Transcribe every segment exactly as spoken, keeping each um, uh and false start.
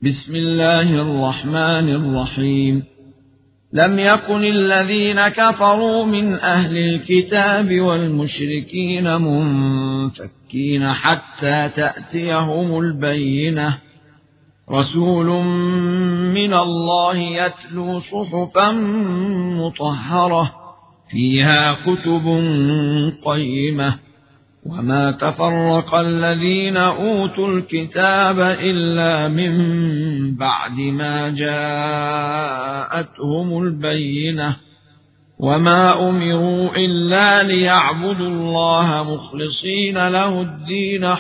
بسم الله الرحمن الرحيم لم يكن الذين كفروا من أهل الكتاب والمشركين منفكين حتى تأتيهم البينة رسول من الله يتلو صحفا مطهرة فيها كتب قيمة وما تفرق الذين أوتوا الكتاب إلا من بعد ما جاءتهم البينة وما أمروا إلا ليعبدوا الله مخلصين له الدين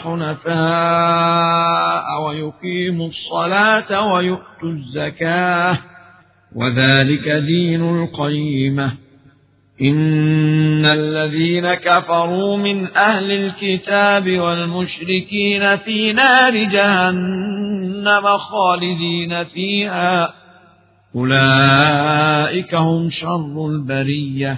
حنفاء ويقيموا الصلاة ويؤتوا الزكاة وذلك دين القيمة إن الذين كفروا من أهل الكتاب والمشركين في نار جهنم خالدين فيها أولئك هم شر البرية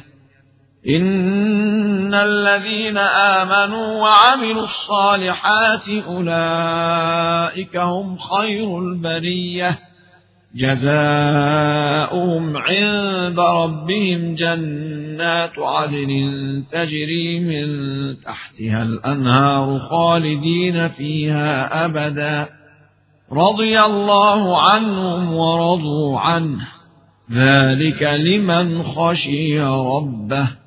إن الذين آمنوا وعملوا الصالحات أولئك هم خير البرية جزاؤهم عند ربهم جنات عدن تجري من تحتها الأنهار خالدين فيها أبدا رضي الله عنهم ورضوا عنه ذلك لمن خشي ربه